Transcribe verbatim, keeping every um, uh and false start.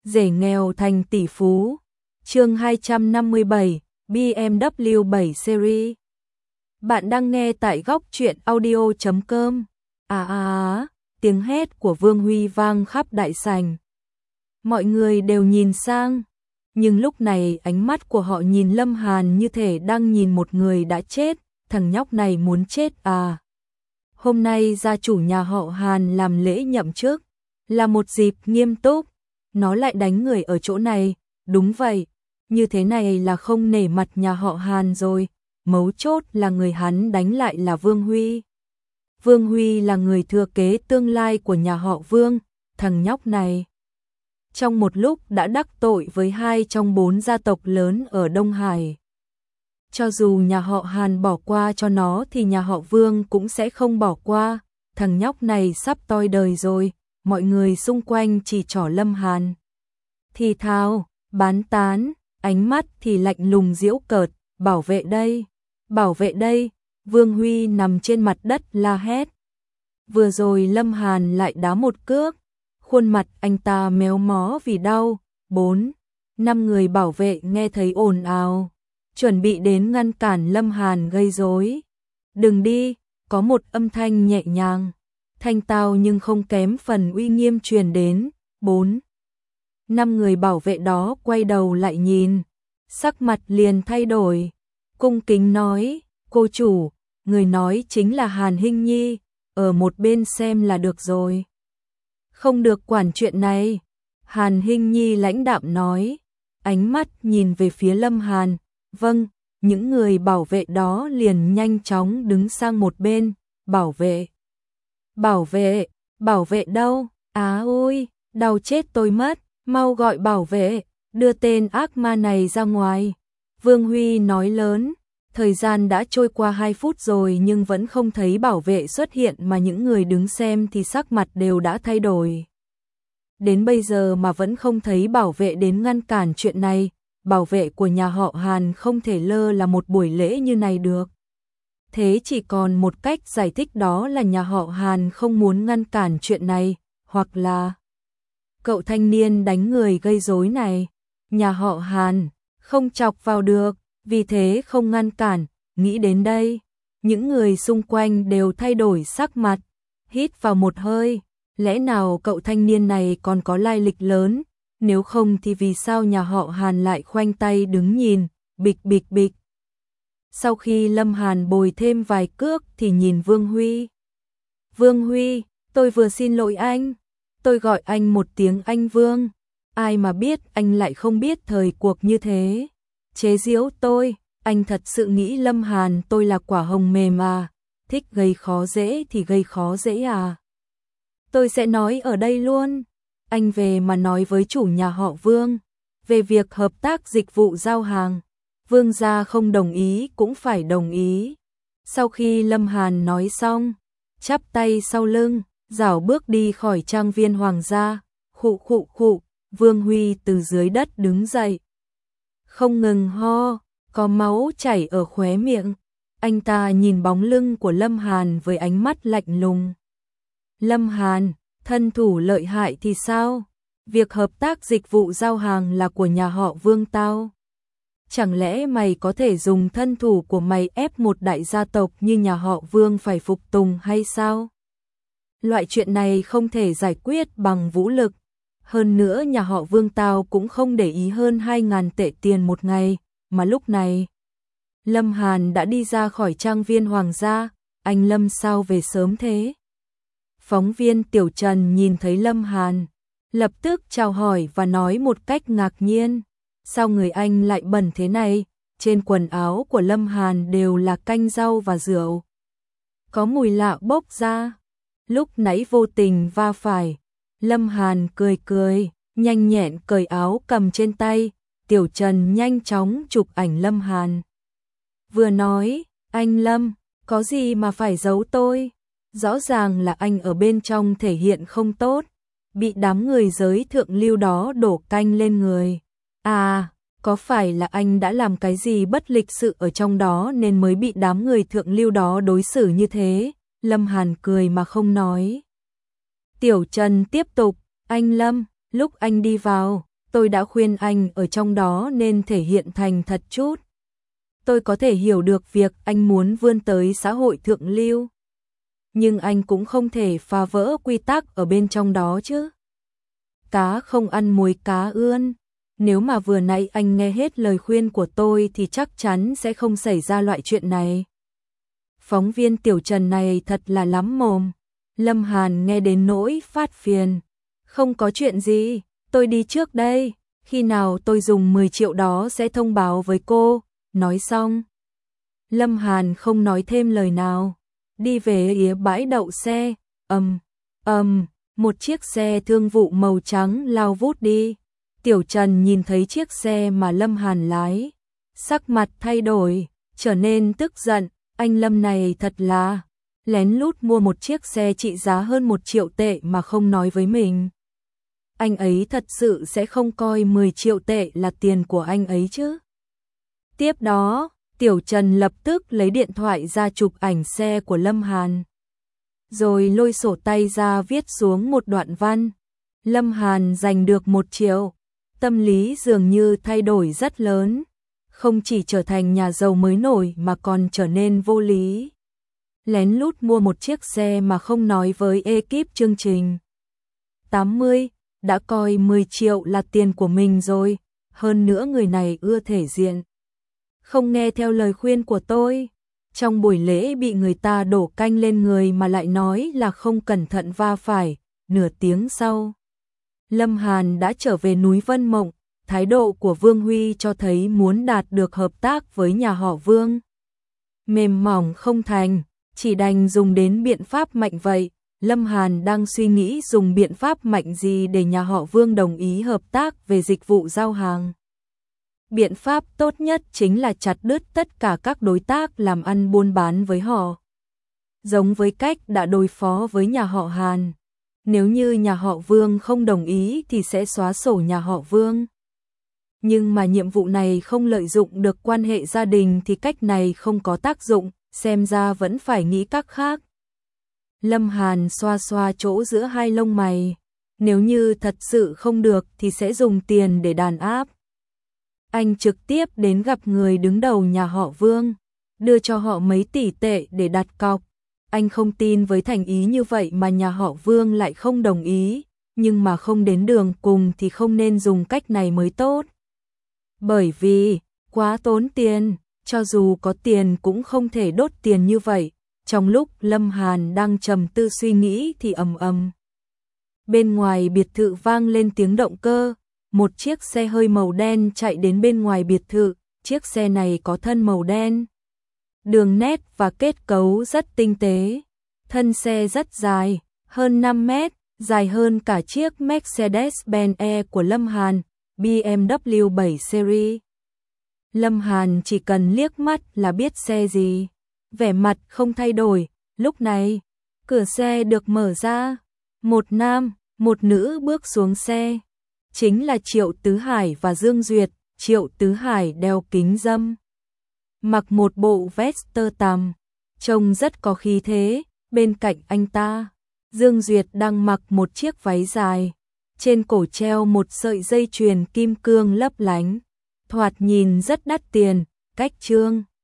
Rể nghèo thành tỷ phú. Chương hai trăm năm mươi bảy, bê em vê bảy Series. Bạn đang nghe tại góc truyện audio chấm com. À à à, tiếng hét của Vương Huy vang khắp đại sảnh. Mọi người đều nhìn sang, nhưng lúc này ánh mắt của họ nhìn Lâm Hàn như thể đang nhìn một người đã chết, thằng nhóc này muốn chết à. Hôm nay gia chủ nhà họ Hàn làm lễ nhậm chức, là một dịp nghiêm túc, nó lại đánh người ở chỗ này, đúng vậy, như thế này là không nể mặt nhà họ Hàn rồi, mấu chốt là người hắn đánh lại là Vương Huy. Vương Huy là người thừa kế tương lai của nhà họ Vương, thằng nhóc này trong một lúc đã đắc tội với hai trong bốn gia tộc lớn ở Đông Hải. Cho dù nhà họ Hàn bỏ qua cho nó thì nhà họ Vương cũng sẽ không bỏ qua, thằng nhóc này sắp toi đời rồi, mọi người xung quanh chỉ trỏ Lâm Hàn. Thì thào, bán tán, ánh mắt thì lạnh lùng giễu cợt, bảo vệ đây, bảo vệ đây, Vương Huy nằm trên mặt đất la hét. Vừa rồi Lâm Hàn lại đá một cước, khuôn mặt anh ta méo mó vì đau, bốn, năm người bảo vệ nghe thấy ồn ào, chuẩn bị đến ngăn cản Lâm Hàn gây rối. Đừng đi, có một âm thanh nhẹ nhàng, thanh tao nhưng không kém phần uy nghiêm truyền đến, bốn, năm người bảo vệ đó quay đầu lại nhìn, sắc mặt liền thay đổi, cung kính nói, cô chủ, người nói chính là Hàn Hinh Nhi, ở một bên xem là được rồi. Không được quản chuyện này, Hàn Hinh Nhi lãnh đạm nói, ánh mắt nhìn về phía Lâm Hàn, vâng, những người bảo vệ đó liền nhanh chóng đứng sang một bên, bảo vệ. Bảo vệ, bảo vệ đâu, á ôi, đau chết tôi mất, mau gọi bảo vệ, đưa tên ác ma này ra ngoài. Vương Huy nói lớn, thời gian đã trôi qua hai phút rồi nhưng vẫn không thấy bảo vệ xuất hiện mà những người đứng xem thì sắc mặt đều đã thay đổi. Đến bây giờ mà vẫn không thấy bảo vệ đến ngăn cản chuyện này, bảo vệ của nhà họ Hàn không thể lơ là một buổi lễ như này được. Thế chỉ còn một cách giải thích, đó là nhà họ Hàn không muốn ngăn cản chuyện này, hoặc là cậu thanh niên đánh người gây rối này, nhà họ Hàn không chọc vào được, vì thế không ngăn cản. Nghĩ đến đây, những người xung quanh đều thay đổi sắc mặt, hít vào một hơi, lẽ nào cậu thanh niên này còn có lai lịch lớn, nếu không thì vì sao nhà họ Hàn lại khoanh tay đứng nhìn, bịch bịch bịch. Sau khi Lâm Hàn bồi thêm vài cước thì nhìn Vương Huy. Vương Huy, tôi vừa xin lỗi anh, tôi gọi anh một tiếng anh Vương, ai mà biết anh lại không biết thời cuộc như thế. Chế giễu tôi, anh thật sự nghĩ Lâm Hàn tôi là quả hồng mềm à, thích gây khó dễ thì gây khó dễ à. Tôi sẽ nói ở đây luôn, anh về mà nói với chủ nhà họ Vương, về việc hợp tác dịch vụ giao hàng, Vương gia không đồng ý cũng phải đồng ý. Sau khi Lâm Hàn nói xong, chắp tay sau lưng, rảo bước đi khỏi trang viên hoàng gia, khụ khụ khụ, Vương Huy từ dưới đất đứng dậy. Không ngừng ho, có máu chảy ở khóe miệng, anh ta nhìn bóng lưng của Lâm Hàn với ánh mắt lạnh lùng. Lâm Hàn, thân thủ lợi hại thì sao? Việc hợp tác dịch vụ giao hàng là của nhà họ Vương tao. Chẳng lẽ mày có thể dùng thân thủ của mày ép một đại gia tộc như nhà họ Vương phải phục tùng hay sao? Loại chuyện này không thể giải quyết bằng vũ lực. Hơn nữa nhà họ Vương tao cũng không để ý hơn hai ngàn tệ tiền một ngày, mà lúc này Lâm Hàn đã đi ra khỏi trang viên hoàng gia, anh Lâm sao về sớm thế? Phóng viên Tiểu Trần nhìn thấy Lâm Hàn, lập tức chào hỏi và nói một cách ngạc nhiên, sao người anh lại bẩn thế này? Trên quần áo của Lâm Hàn đều là canh rau và rượu, có mùi lạ bốc ra. Lúc nãy vô tình va phải, Lâm Hàn cười cười, nhanh nhẹn cởi áo cầm trên tay, Tiểu Trần nhanh chóng chụp ảnh Lâm Hàn. Vừa nói, anh Lâm, có gì mà phải giấu tôi? Rõ ràng là anh ở bên trong thể hiện không tốt, bị đám người giới thượng lưu đó đổ canh lên người. À, có phải là anh đã làm cái gì bất lịch sự ở trong đó nên mới bị đám người thượng lưu đó đối xử như thế? Lâm Hàn cười mà không nói. Tiểu Trần tiếp tục, anh Lâm, lúc anh đi vào, tôi đã khuyên anh ở trong đó nên thể hiện thành thật chút. Tôi có thể hiểu được việc anh muốn vươn tới xã hội thượng lưu. Nhưng anh cũng không thể phá vỡ quy tắc ở bên trong đó chứ. Cá không ăn muối cá ươn. Nếu mà vừa nãy anh nghe hết lời khuyên của tôi thì chắc chắn sẽ không xảy ra loại chuyện này. Phóng viên Tiểu Trần này thật là lắm mồm. Lâm Hàn nghe đến nỗi phát phiền. Không có chuyện gì, tôi đi trước đây. Khi nào tôi dùng mười triệu đó sẽ thông báo với cô. Nói xong, Lâm Hàn không nói thêm lời nào. Đi về phía bãi đậu xe. Ầm, ầm, một chiếc xe thương vụ màu trắng lao vút đi. Tiểu Trần nhìn thấy chiếc xe mà Lâm Hàn lái, sắc mặt thay đổi, trở nên tức giận. Anh Lâm này thật là lén lút mua một chiếc xe trị giá hơn một triệu tệ mà không nói với mình. Anh ấy thật sự sẽ không coi mười triệu tệ là tiền của anh ấy chứ. Tiếp đó, Tiểu Trần lập tức lấy điện thoại ra chụp ảnh xe của Lâm Hàn. Rồi lôi sổ tay ra viết xuống một đoạn văn. Lâm Hàn giành được một triệu. Tâm lý dường như thay đổi rất lớn. Không chỉ trở thành nhà giàu mới nổi mà còn trở nên vô lý. Lén lút mua một chiếc xe mà không nói với ekip chương trình. tám mươi, đã coi mười triệu là tiền của mình rồi. Hơn nữa người này ưa thể diện. Không nghe theo lời khuyên của tôi. Trong buổi lễ bị người ta đổ canh lên người mà lại nói là không cẩn thận va phải. Nửa tiếng sau, Lâm Hàn đã trở về núi Vân Mộng. Thái độ của Vương Huy cho thấy muốn đạt được hợp tác với nhà họ Vương. Mềm mỏng không thành, chỉ đành dùng đến biện pháp mạnh vậy. Lâm Hàn đang suy nghĩ dùng biện pháp mạnh gì để nhà họ Vương đồng ý hợp tác về dịch vụ giao hàng. Biện pháp tốt nhất chính là chặt đứt tất cả các đối tác làm ăn buôn bán với họ. Giống với cách đã đối phó với nhà họ Hàn. Nếu như nhà họ Vương không đồng ý thì sẽ xóa sổ nhà họ Vương. Nhưng mà nhiệm vụ này không lợi dụng được quan hệ gia đình thì cách này không có tác dụng, xem ra vẫn phải nghĩ cách khác. Lâm Hàn xoa xoa chỗ giữa hai lông mày. Nếu như thật sự không được thì sẽ dùng tiền để đàn áp. Anh trực tiếp đến gặp người đứng đầu nhà họ Vương, đưa cho họ mấy tỷ tệ để đặt cọc. Anh không tin với thành ý như vậy mà nhà họ Vương lại không đồng ý, nhưng mà không đến đường cùng thì không nên dùng cách này mới tốt. Bởi vì, quá tốn tiền, cho dù có tiền cũng không thể đốt tiền như vậy. Trong lúc Lâm Hàn đang trầm tư suy nghĩ thì ầm ầm. Bên ngoài biệt thự vang lên tiếng động cơ, một chiếc xe hơi màu đen chạy đến bên ngoài biệt thự, chiếc xe này có thân màu đen. Đường nét và kết cấu rất tinh tế, thân xe rất dài, hơn năm mét, dài hơn cả chiếc Mercedes-Benz E của Lâm Hàn, B M W bảy Series. Lâm Hàn chỉ cần liếc mắt là biết xe gì, vẻ mặt không thay đổi. Lúc này, cửa xe được mở ra, một nam, một nữ bước xuống xe. Chính là Triệu Tứ Hải và Dương Duyệt. Triệu Tứ Hải đeo kính râm, mặc một bộ vest tơ tằm, trông rất có khí thế. Bên cạnh anh ta, Dương Duyệt đang mặc một chiếc váy dài, trên cổ treo một sợi dây chuyền kim cương lấp lánh, thoạt nhìn rất đắt tiền. Cách Trương